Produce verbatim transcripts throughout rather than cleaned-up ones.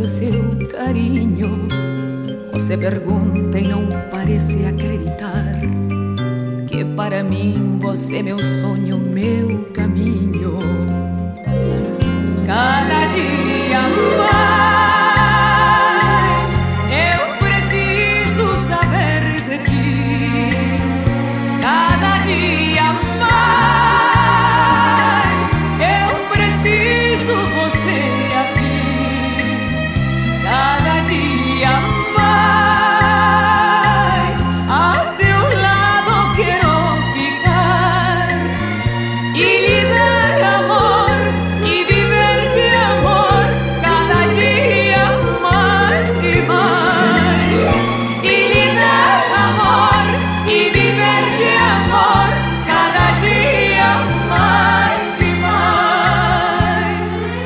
tanto seu carinho. Você pergunta e não parece acreditar que para mim você é meu sonho, meu caminho. Cada dia mais eu preciso saber de ti. Cada dia mais eu preciso você aqui. Cada dia mais a seu lado quero ficar e lhe dar amor e viver de amor cada dia mais e mais. E lhe dar amor e viver de amor cada dia mais e mais.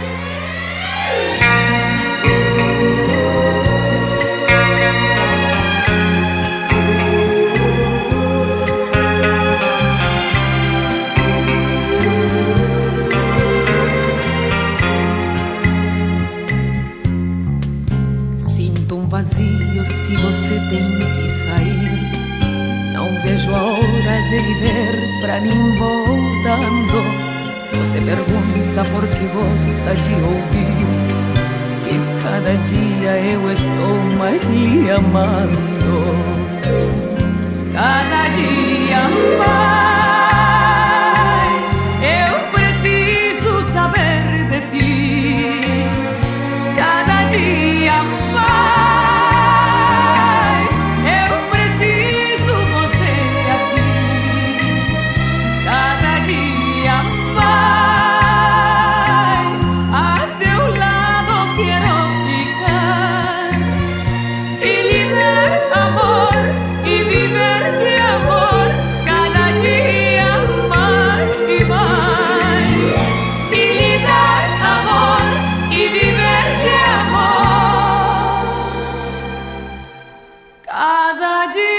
Sinto um vazio se você tem que sair. Não vejo a hora de lhe ver pra mim voltando. Você pergunta por que gosta de ouvir que cada dia eu estou mais lhe amando. Cada dia mais eu preciso saber de ti. Cada dia mais eu preciso você aqui. Cada dia mais a seu lado quero ficar e lhe dar amor e viver de amor cada dia mais e mais. E lhe dar amor e viver de amor cada dia.